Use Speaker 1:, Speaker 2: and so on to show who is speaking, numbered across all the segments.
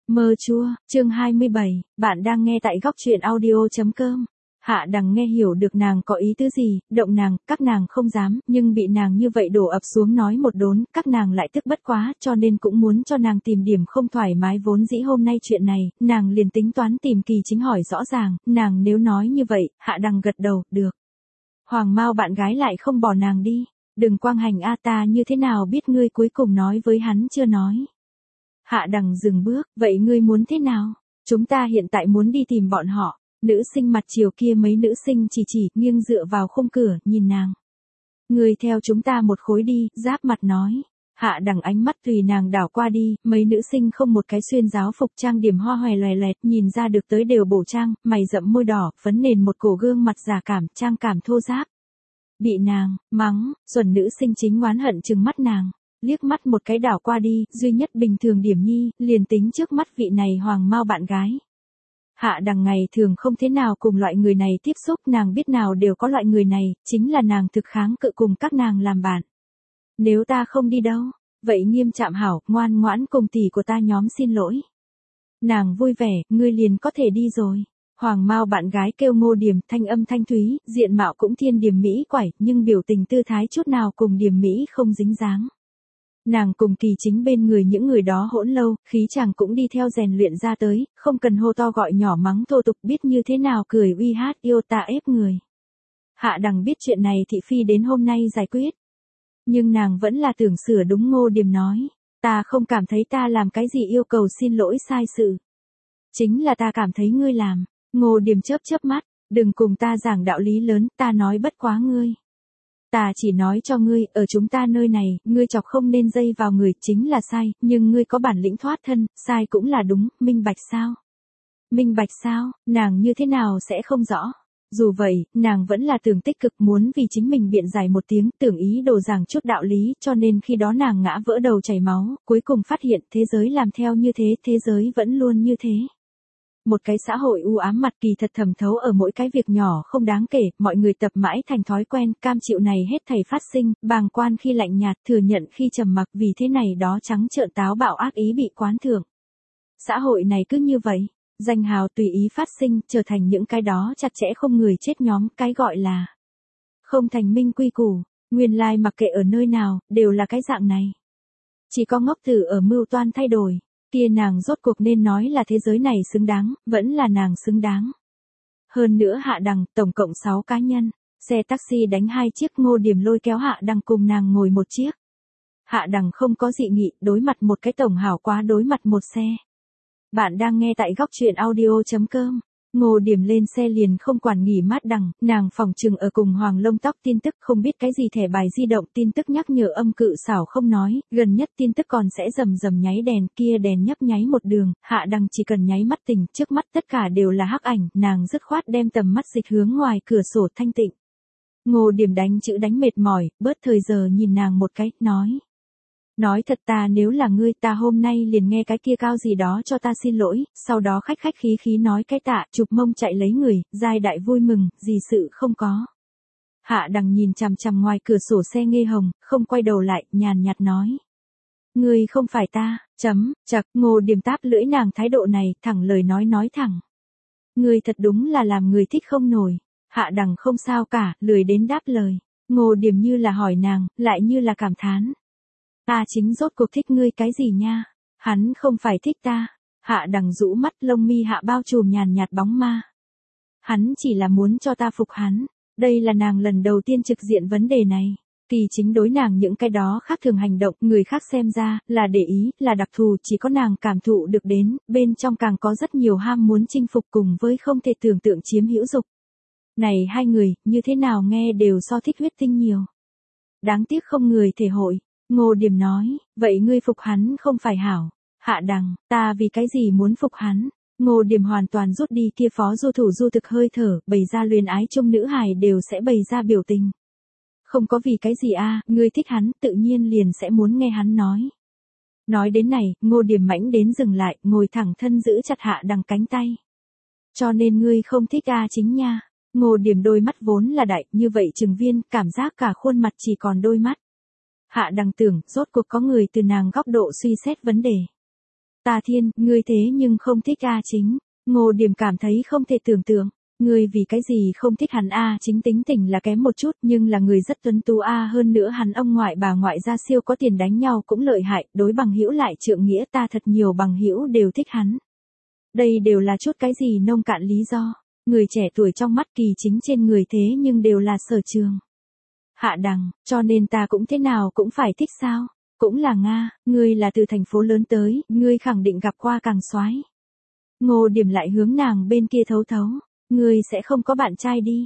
Speaker 1: Mơ chua, chương 27, bạn đang nghe tại góc truyện audio.com. Hạ Đằng nghe hiểu được nàng có ý tứ gì, động nàng, các nàng không dám, nhưng bị nàng như vậy đổ ập xuống nói một đốn, các nàng lại tức bất quá, cho nên cũng muốn cho nàng tìm điểm không thoải mái vốn dĩ hôm nay chuyện này, nàng liền tính toán tìm Kỳ Chính hỏi rõ ràng, nàng nếu nói như vậy, Hạ Đằng gật đầu, được. Hoàng Mao bạn gái lại không bỏ nàng đi, đừng quang hành a ta như thế nào biết ngươi cuối cùng nói với hắn chưa nói. Hạ Đằng dừng bước, vậy ngươi muốn thế nào? Chúng ta hiện tại muốn đi tìm bọn họ. Nữ sinh mặt chiều kia mấy nữ sinh chỉ nghiêng dựa vào khung cửa, nhìn nàng. Ngươi theo chúng ta một khối đi, giáp mặt nói. Hạ Đằng ánh mắt tùy nàng đảo qua đi, mấy nữ sinh không một cái xuyên giáo phục trang điểm hoa hòe loè loẹt, nhìn ra được tới đều bổ trang, mày rậm môi đỏ, phấn nền một cổ gương mặt già cảm, trang cảm thô ráp. Bị nàng, mắng, xuẩn nữ sinh chính oán hận trừng mắt nàng. Liếc mắt một cái đảo qua đi, duy nhất bình thường điểm nhi, liền tính trước mắt vị này Hoàng Mao bạn gái. Hạ Đằng ngày thường không thế nào cùng loại người này tiếp xúc, nàng biết nào đều có loại người này, chính là nàng thực kháng cự cùng các nàng làm bạn. Nếu ta không đi đâu, vậy Nghiêm Trạm hảo, ngoan ngoãn cùng tỷ của ta nhóm xin lỗi. Nàng vui vẻ, ngươi liền có thể đi rồi. Hoàng Mao bạn gái kêu Ngô Điềm, thanh âm thanh thúy, diện mạo cũng thiên điểm mỹ quải, nhưng biểu tình tư thái chút nào cùng Điềm mỹ không dính dáng. Nàng cùng Kỳ Chính bên người những người đó hỗn lâu, khí chàng cũng đi theo rèn luyện ra tới, không cần hô to gọi nhỏ mắng thô tục, biết như thế nào cười uy hát yêu ta ép người. Hạ Đằng biết chuyện này thị phi đến hôm nay giải quyết. Nhưng nàng vẫn là tưởng sửa đúng Ngô Điềm nói, ta không cảm thấy ta làm cái gì yêu cầu xin lỗi sai sự. Chính là ta cảm thấy ngươi làm. Ngô Điềm chớp mắt, đừng cùng ta giảng đạo lý lớn, ta nói bất quá ngươi. Ta chỉ nói cho ngươi, ở chúng ta nơi này, ngươi chọc không nên dây vào người, chính là sai, nhưng ngươi có bản lĩnh thoát thân, sai cũng là đúng, minh bạch sao? Minh bạch sao, nàng như thế nào sẽ không rõ. Dù vậy, nàng vẫn là tưởng tích cực muốn vì chính mình biện giải một tiếng, tưởng ý đồ giảng chút đạo lý, cho nên khi đó nàng ngã vỡ đầu chảy máu, cuối cùng phát hiện thế giới làm theo như thế, thế giới vẫn luôn như thế. Một cái xã hội u ám mặt kỳ thật thầm thấu ở mỗi cái việc nhỏ không đáng kể, mọi người tập mãi thành thói quen, cam chịu này hết thảy phát sinh, bàng quan khi lạnh nhạt, thừa nhận khi trầm mặc, vì thế này đó trắng trợn táo bạo ác ý bị quán thưởng. Xã hội này cứ như vậy, danh hào tùy ý phát sinh, trở thành những cái đó chặt chẽ không người chết nhóm, cái gọi là không thành minh quy củ, nguyên lai mặc kệ ở nơi nào, đều là cái dạng này. Chỉ có ngốc tử ở mưu toan thay đổi. Kia nàng rốt cuộc nên nói là thế giới này xứng đáng, vẫn là nàng xứng đáng. Hơn nữa Hạ Đằng, tổng cộng 6 cá nhân, xe taxi đánh 2 chiếc, Ngô Điềm lôi kéo Hạ Đằng cùng nàng ngồi một chiếc. Hạ Đằng không có dị nghị, đối mặt một cái tổng hảo quá đối mặt một xe. Bạn đang nghe tại góc truyện audio.com. Ngô Điềm lên xe liền không quản nghỉ mát Đằng, nàng phòng trừng ở cùng Hoàng Lông Tóc tin tức không biết cái gì thẻ bài di động tin tức nhắc nhở âm cự xảo không nói, gần nhất tin tức còn sẽ rầm rầm nháy đèn kia đèn nhấp nháy một đường, Hạ Đằng chỉ cần nháy mắt tỉnh, trước mắt tất cả đều là hắc ảnh, nàng dứt khoát đem tầm mắt dịch hướng ngoài cửa sổ thanh tịnh. Ngô Điềm đánh chữ đánh mệt mỏi, bớt thời giờ nhìn nàng một cái, nói. Nói thật ta nếu là ngươi ta hôm nay liền nghe cái kia cao gì đó cho ta xin lỗi, sau đó khách khách khí nói cái tạ, chụp mông chạy lấy người, giai đại vui mừng, gì sự không có. Hạ Đằng nhìn chằm chằm ngoài cửa sổ xe nghe hồng, không quay đầu lại, nhàn nhạt nói. Ngươi không phải ta, chật, Ngô Điềm táp lưỡi nàng thái độ này, thẳng lời nói thẳng. Ngươi thật đúng là làm người thích không nổi. Hạ Đằng không sao cả, lười đến đáp lời. Ngô Điềm như là hỏi nàng, lại như là cảm thán. Ta chính rốt cuộc thích ngươi cái gì nha? Hắn không phải thích ta. Hạ Đằng rũ mắt, lông mi hạ bao trùm nhàn nhạt bóng ma. Hắn chỉ là muốn cho ta phục hắn. Đây là nàng lần đầu tiên trực diện vấn đề này. Kỳ Chính đối nàng những cái đó khác thường hành động, người khác xem ra, là để ý, là đặc thù, chỉ có nàng cảm thụ được đến, bên trong càng có rất nhiều ham muốn chinh phục cùng với không thể tưởng tượng chiếm hữu dục. Này hai người, như thế nào nghe đều so thích huyết tinh nhiều. Đáng tiếc không người thể hội. Ngô Điềm nói, vậy ngươi phục hắn không phải hảo. Hạ Đằng, ta vì cái gì muốn phục hắn? Ngô Điềm hoàn toàn rút đi kia phó du thủ du thực hơi thở, bày ra luyến ái chung nữ hài đều sẽ bày ra biểu tình. Không có vì cái gì a, ngươi thích hắn, tự nhiên liền sẽ muốn nghe hắn nói. Nói đến này, Ngô Điềm mãnh đến dừng lại, ngồi thẳng thân giữ chặt Hạ Đằng cánh tay. Cho nên ngươi không thích a chính nha. Ngô Điềm đôi mắt vốn là đại, như vậy Trừng Viên, cảm giác cả khuôn mặt chỉ còn đôi mắt. Hạ Đằng tưởng, rốt cuộc có người từ nàng góc độ suy xét vấn đề. Ta thiên, ngươi thế nhưng không thích A Chính. Ngô Điềm cảm thấy không thể tưởng tượng. Ngươi vì cái gì không thích hắn A Chính tính tình là kém một chút nhưng là người rất tuấn tú A hơn nữa hắn ông ngoại bà ngoại gia siêu có tiền đánh nhau cũng lợi hại, đối bằng hữu lại trượng nghĩa ta thật nhiều bằng hữu đều thích hắn. Đây đều là chút cái gì nông cạn lý do. Người trẻ tuổi trong mắt Kỳ Chính trên người thế nhưng đều là sở trường. Hạ Đằng, cho nên ta cũng thế nào cũng phải thích sao? Cũng là Nga, ngươi là từ thành phố lớn tới, ngươi khẳng định gặp qua càng soái. Ngô Điềm lại hướng nàng bên kia thấu thấu. Ngươi sẽ không có bạn trai đi.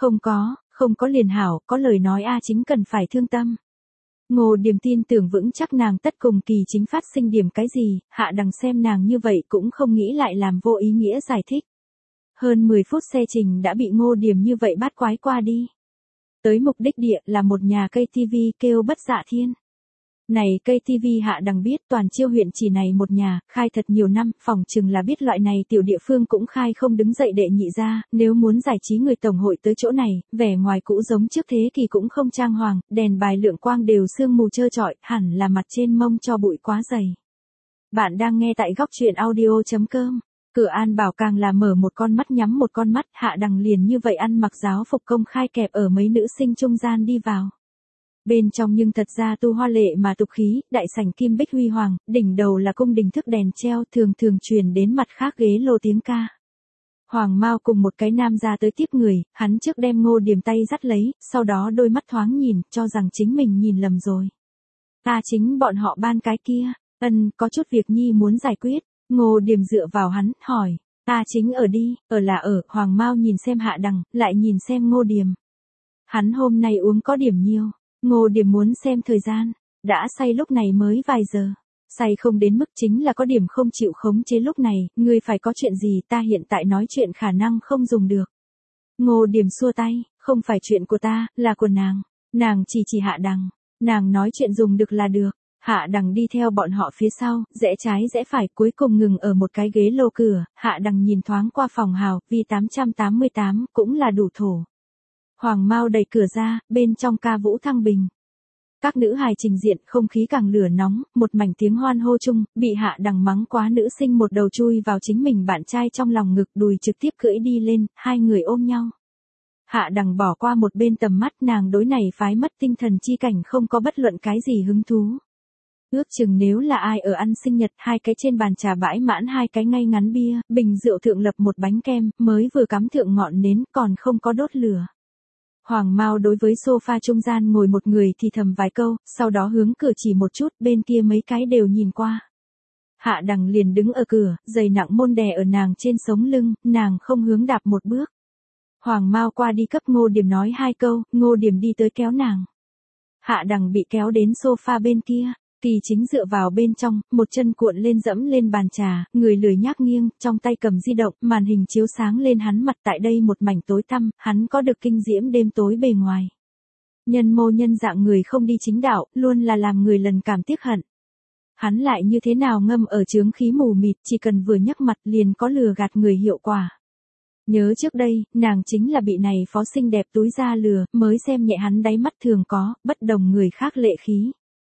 Speaker 1: Không có liền hảo, có lời nói A Chính cần phải thương tâm. Ngô Điềm tin tưởng vững chắc nàng tất cùng Kỳ Chính phát sinh điểm cái gì, Hạ Đằng xem nàng như vậy cũng không nghĩ lại làm vô ý nghĩa giải thích. Hơn 10 phút xe trình đã bị Ngô Điềm như vậy bắt quái qua đi. Tới mục đích địa là một nhà cây TV kêu Bất Dạ Thiên. Này cây TV Hạ Đằng biết toàn Chiêu huyện chỉ này một nhà, khai thật nhiều năm, phòng chừng là biết loại này tiểu địa phương cũng khai không đứng dậy đệ nhị ra, nếu muốn giải trí người tổng hội tới chỗ này, vẻ ngoài cũ giống trước thế kỷ cũng không trang hoàng, đèn bài lượng quang đều sương mù trơ trọi, hẳn là mặt trên mông cho bụi quá dày. Bạn đang nghe tại góc truyện audio.com. Cửa An Bảo càng là mở một con mắt nhắm một con mắt, Hạ Đằng liền như vậy ăn mặc giáo phục công khai kẹp ở mấy nữ sinh trung gian đi vào. Bên trong nhưng thật ra tu hoa lệ mà tục khí, đại sảnh kim bích huy hoàng, đỉnh đầu là cung đình thức đèn treo thường truyền đến mặt khác ghế lô tiếng ca. Hoàng Mao cùng một cái nam ra tới tiếp người, hắn trước đem Ngô Điềm tay dắt lấy, sau đó đôi mắt thoáng nhìn, cho rằng chính mình nhìn lầm rồi. Ta chính bọn họ ban cái kia, có chút việc nhi muốn giải quyết. Ngô Điềm dựa vào hắn, hỏi, ta chính ở đi, ở, Hoàng Mao nhìn xem Hạ Đằng, lại nhìn xem Ngô Điềm. Hắn hôm nay uống có điểm nhiều, Ngô Điềm muốn xem thời gian, đã say lúc này mới vài giờ, say không đến mức chính là có điểm không chịu khống chế lúc này, ngươi phải có chuyện gì ta hiện tại nói chuyện khả năng không dùng được. Ngô Điềm xua tay, không phải chuyện của ta, là của nàng chỉ Hạ Đằng, nàng nói chuyện dùng được là được. Hạ Đằng đi theo bọn họ phía sau, rẽ trái rẽ phải cuối cùng ngừng ở một cái ghế lô cửa, Hạ Đằng nhìn thoáng qua phòng hào, V888, cũng là đủ thổ. Hoàng Mao đẩy cửa ra, bên trong ca vũ thăng bình. Các nữ hài trình diện, không khí càng lửa nóng, một mảnh tiếng hoan hô chung, bị Hạ Đằng mắng quá nữ sinh một đầu chui vào chính mình bạn trai trong lòng ngực đùi trực tiếp cưỡi đi lên, hai người ôm nhau. Hạ Đằng bỏ qua một bên tầm mắt nàng đối này phái mất tinh thần chi cảnh không có bất luận cái gì hứng thú. Ước chừng nếu là ai ở ăn sinh nhật, hai cái trên bàn trà bãi mãn hai cái ngay ngắn bia, bình rượu thượng lập một bánh kem, mới vừa cắm thượng ngọn nến còn không có đốt lửa. Hoàng Mao đối với sofa trung gian ngồi một người thì thầm vài câu, sau đó hướng cửa chỉ một chút, bên kia mấy cái đều nhìn qua. Hạ Đằng liền đứng ở cửa, giày nặng môn đè ở nàng trên sống lưng, nàng không hướng đạp một bước. Hoàng Mao qua đi cấp Ngô Điềm nói hai câu, Ngô Điềm đi tới kéo nàng. Hạ Đằng bị kéo đến sofa bên kia. Kỳ Chính dựa vào bên trong, một chân cuộn lên dẫm lên bàn trà, người lười nhác nghiêng, trong tay cầm di động, màn hình chiếu sáng lên hắn mặt tại đây một mảnh tối tăm, hắn có được kinh diễm đêm tối bề ngoài. Nhân mô nhân dạng người không đi chính đạo, luôn là làm người lần cảm tiếc hận. Hắn lại như thế nào ngâm ở chướng khí mù mịt, chỉ cần vừa nhấc mặt liền có lừa gạt người hiệu quả. Nhớ trước đây, nàng chính là bị này phó xinh đẹp túi ra lừa, mới xem nhẹ hắn đáy mắt thường có, bất đồng người khác lệ khí.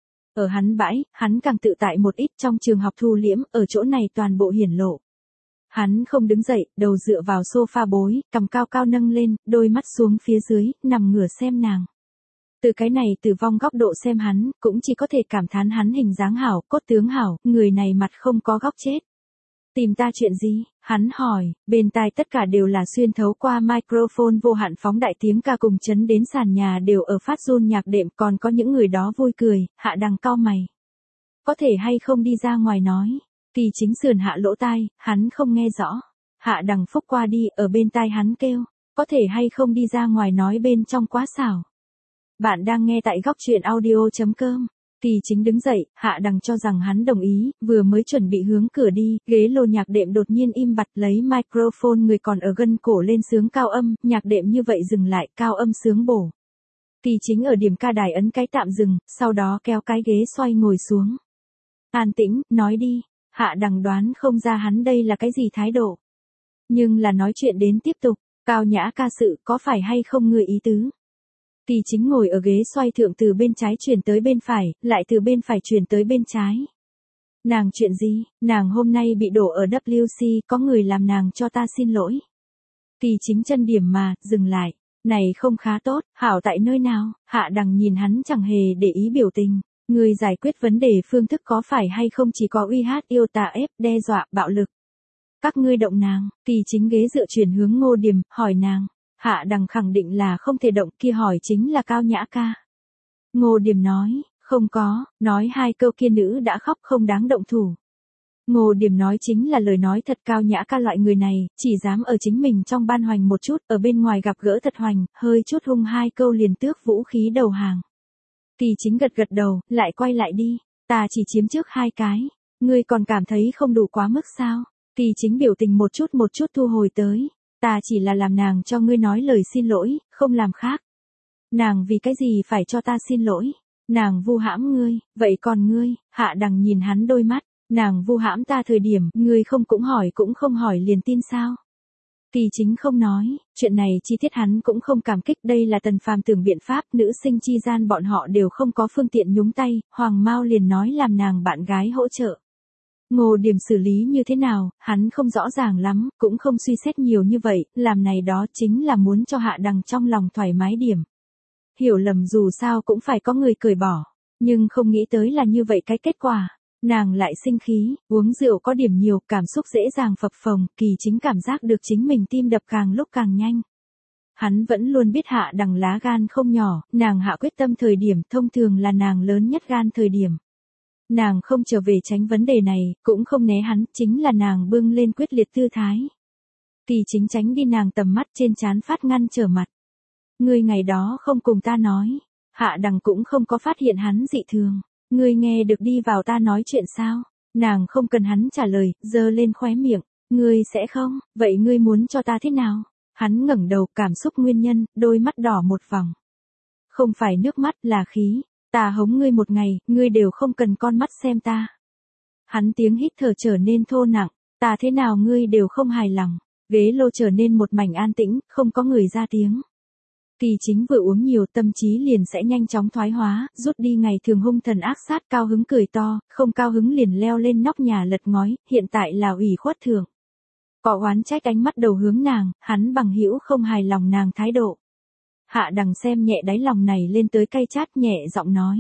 Speaker 1: Ở hắn bãi, hắn càng tự tại một ít trong trường học thu liễm, ở chỗ này toàn bộ hiển lộ. Hắn không đứng dậy, đầu dựa vào sofa bối, cằm cao cao nâng lên, đôi mắt xuống phía dưới, nằm ngửa xem nàng. Từ cái này từ vong góc độ xem hắn, cũng chỉ có thể cảm thán hắn hình dáng hảo, cốt tướng hảo, người này mặt không có góc chết. Tìm ta chuyện gì? Hắn hỏi, bên tai tất cả đều là xuyên thấu qua microphone vô hạn phóng đại tiếng ca cùng chấn đến sàn nhà đều ở phát run nhạc đệm, còn có những người đó vui cười. Hạ Đằng cau mày. Có thể hay không đi ra ngoài nói. Kỳ Chính sườn hạ lỗ tai, hắn không nghe rõ. Hạ Đằng phúc qua đi, ở bên tai hắn kêu, có thể hay không đi ra ngoài nói bên trong quá xảo. Bạn đang nghe tại góc truyện audio.com. Kỳ Chính đứng dậy, Hạ Đằng cho rằng hắn đồng ý, vừa mới chuẩn bị hướng cửa đi, ghế lô nhạc đệm đột nhiên im bặt lấy microphone người còn ở gân cổ lên sướng cao âm, nhạc đệm như vậy dừng lại, cao âm sướng bổ. Kỳ Chính ở điểm ca đài ấn cái tạm dừng, sau đó kéo cái ghế xoay ngồi xuống. An tĩnh, nói đi. Hạ Đằng đoán không ra hắn đây là cái gì thái độ. Nhưng là nói chuyện đến tiếp tục, cao nhã ca sự có phải hay không người ý tứ. Kỳ Chính ngồi ở ghế xoay thượng từ bên trái chuyển tới bên phải, lại từ bên phải chuyển tới bên trái. Nàng chuyện gì, nàng hôm nay bị đổ ở WC, có người làm nàng cho ta xin lỗi. Kỳ Chính chân điểm mà, dừng lại. Này không khá tốt, hảo tại nơi nào, Hạ Đằng nhìn hắn chẳng hề để ý biểu tình. Người giải quyết vấn đề phương thức có phải hay không chỉ có uy hát yêu tà ép, đe dọa, bạo lực. Các ngươi động nàng, Kỳ Chính ghế dựa chuyển hướng Ngô Điềm, hỏi nàng. Hạ Đằng khẳng định là không thể động, kia hỏi chính là Cao Nhã ca. Ngô Điềm nói, không có, nói hai câu kia nữ đã khóc không đáng động thủ. Ngô Điềm nói chính là lời nói thật, Cao Nhã ca loại người này, chỉ dám ở chính mình trong ban hoành một chút, ở bên ngoài gặp gỡ thật hoành, hơi chút hung hai câu liền tước vũ khí đầu hàng. Kỳ Chính gật gật đầu, lại quay lại đi, ta chỉ chiếm trước hai cái, ngươi còn cảm thấy không đủ quá mức sao? Kỳ Chính biểu tình một chút thu hồi tới, ta chỉ là làm nàng cho ngươi nói lời xin lỗi, không làm khác. Nàng vì cái gì phải cho ta xin lỗi? Nàng vu hãm ngươi, vậy còn ngươi? Hạ Đằng nhìn hắn đôi mắt, nàng vu hãm ta thời điểm, ngươi không cũng không hỏi liền tin sao? Kỳ Chính không nói, chuyện này chi tiết hắn cũng không cảm kích, đây là Tần Phàm tưởng biện pháp, nữ sinh chi gian bọn họ đều không có phương tiện nhúng tay, Hoàng Mao liền nói làm nàng bạn gái hỗ trợ. Ngô Điềm xử lý như thế nào, hắn không rõ ràng lắm, cũng không suy xét nhiều như vậy, làm này đó chính là muốn cho Hạ Đằng trong lòng thoải mái điểm. Hiểu lầm dù sao cũng phải có người cởi bỏ, nhưng không nghĩ tới là như vậy cái kết quả. Nàng lại sinh khí, uống rượu có điểm nhiều, cảm xúc dễ dàng phập phồng, Kỳ Chính cảm giác được chính mình tim đập càng lúc càng nhanh. Hắn vẫn luôn biết Hạ Đằng lá gan không nhỏ, nàng hạ quyết tâm thời điểm thông thường là nàng lớn nhất gan thời điểm. Nàng không trở về tránh vấn đề này, cũng không né hắn, chính là nàng bưng lên quyết liệt tư thái. Kỳ Chính tránh đi nàng tầm mắt, trên trán phát ngăn trở mặt. Ngươi ngày đó không cùng ta nói, Hạ Đằng cũng không có phát hiện hắn dị thường. Ngươi nghe được đi vào ta nói chuyện sao? Nàng không cần hắn trả lời, giơ lên khóe miệng. Ngươi sẽ không, vậy ngươi muốn cho ta thế nào? Hắn ngẩng đầu, cảm xúc nguyên nhân, đôi mắt đỏ một vòng. Không phải nước mắt, là khí. Ta hống ngươi một ngày, ngươi đều không cần con mắt xem ta. Hắn tiếng hít thở trở nên thô nặng, ta thế nào ngươi đều không hài lòng. Ghế lô trở nên một mảnh an tĩnh, không có người ra tiếng. Kỳ Chính vừa uống nhiều, tâm trí liền sẽ nhanh chóng thoái hóa, rút đi ngày thường hung thần ác sát, cao hứng cười to, không cao hứng liền leo lên nóc nhà lật ngói, hiện tại là ủy khuất thượng. Có oán trách ánh mắt đầu hướng nàng, hắn bằng hữu không hài lòng nàng thái độ. Hạ Đằng xem nhẹ đáy lòng này lên tới cay chát, nhẹ giọng nói.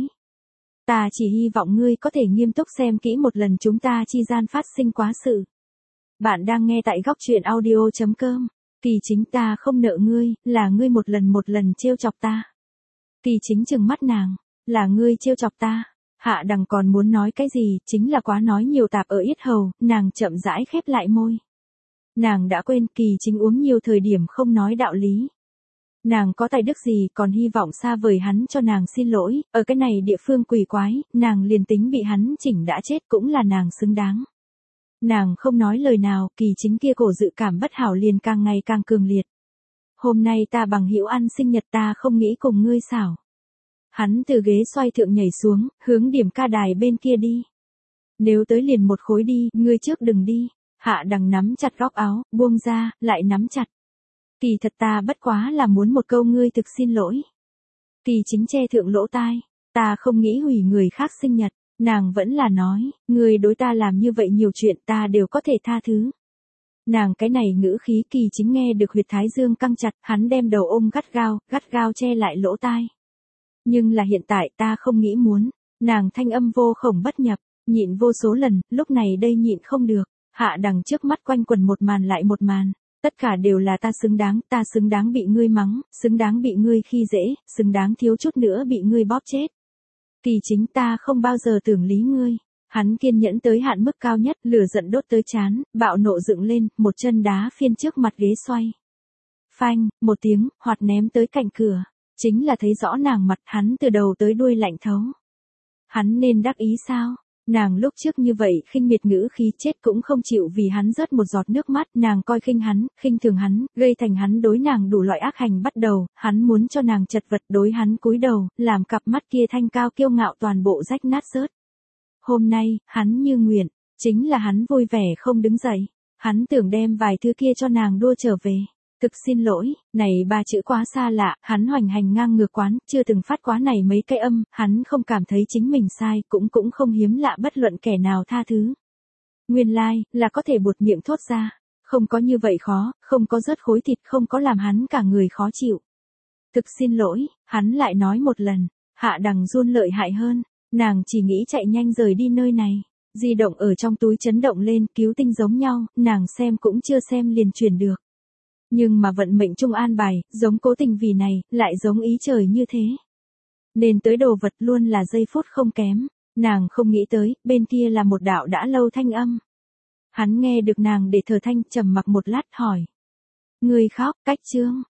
Speaker 1: Ta chỉ hy vọng ngươi có thể nghiêm túc xem kỹ một lần chúng ta chi gian phát sinh quá sự. Bạn đang nghe tại góc truyện audio.com. Kỳ Chính, ta không nợ ngươi, là ngươi một lần trêu chọc ta. Kỳ Chính trừng mắt nàng, là ngươi trêu chọc ta. Hạ Đằng còn muốn nói cái gì, chính là quá nói nhiều tạp ở yết hầu, nàng chậm rãi khép lại môi. Nàng đã quên Kỳ Chính uống nhiều thời điểm không nói đạo lý. Nàng có tài đức gì còn hy vọng xa vời hắn cho nàng xin lỗi, ở cái này địa phương quỷ quái, nàng liền tính bị hắn chỉnh đã chết cũng là nàng xứng đáng. Nàng không nói lời nào, Kỳ Chính kia cổ dự cảm bất hảo liền càng ngày càng cường liệt. Hôm nay ta bằng hữu ăn sinh nhật, ta không nghĩ cùng ngươi xảo. Hắn từ ghế xoay thượng nhảy xuống, hướng điểm ca đài bên kia đi. Nếu tới liền một khối đi, ngươi trước đừng đi. Hạ Đằng nắm chặt góc áo, buông ra, lại nắm chặt. Kỳ thật ta bất quá là muốn một câu ngươi thực xin lỗi. Kỳ Chính che thượng lỗ tai, ta không nghĩ hủy người khác sinh nhật. Nàng vẫn là nói, ngươi đối ta làm như vậy nhiều chuyện ta đều có thể tha thứ. Nàng cái này ngữ khí, Kỳ Chính nghe được huyệt thái dương căng chặt, hắn đem đầu ôm gắt gao che lại lỗ tai. Nhưng là hiện tại ta không nghĩ muốn, nàng thanh âm vô khổng bất nhập, nhịn vô số lần, lúc này đây nhịn không được. Hạ Đằng trước mắt quanh quẩn một màn lại một màn, tất cả đều là ta xứng đáng bị ngươi mắng, xứng đáng bị ngươi khi dễ, xứng đáng thiếu chút nữa bị ngươi bóp chết. Kỳ Chính, ta không bao giờ tưởng lý ngươi. Hắn kiên nhẫn tới hạn mức cao nhất, lửa giận đốt tới trán, bạo nộ dựng lên, một chân đá phiên trước mặt ghế xoay. Phanh, một tiếng, hoạt ném tới cạnh cửa. Chính là thấy rõ nàng mặt, hắn từ đầu tới đuôi lạnh thấu. Hắn nên đắc ý sao? Nàng lúc trước như vậy khinh miệt ngữ khí, chết cũng không chịu vì hắn rớt một giọt nước mắt, nàng coi khinh hắn, khinh thường hắn, gây thành hắn đối nàng đủ loại ác hành bắt đầu, hắn muốn cho nàng chật vật, đối hắn cúi đầu, làm cặp mắt kia thanh cao kiêu ngạo toàn bộ rách nát rớt. Hôm nay, hắn như nguyện, chính là hắn vui vẻ không đứng dậy, hắn tưởng đem vài thứ kia cho nàng đua trở về. Thực xin lỗi, này ba chữ quá xa lạ, hắn hoành hành ngang ngược quán, chưa từng phát quá này mấy cái âm, hắn không cảm thấy chính mình sai, cũng không hiếm lạ bất luận kẻ nào tha thứ. Nguyên lai, là có thể buột miệng thốt ra, không có như vậy khó, không có rớt khối thịt, không có làm hắn cả người khó chịu. Thực xin lỗi, hắn lại nói một lần, Hạ Đằng run lợi hại hơn, nàng chỉ nghĩ chạy nhanh rời đi nơi này. Di động ở trong túi chấn động lên, cứu tinh giống nhau, nàng xem cũng chưa xem liền truyền được. Nhưng mà vận mệnh trung an bài, giống cố tình vì này, lại giống ý trời như thế. Nên tới đồ vật luôn là giây phút không kém, nàng không nghĩ tới, bên kia là một đạo đã lâu thanh âm. Hắn nghe được nàng để thở thanh, trầm mặc một lát hỏi. Người khóc, cách chương.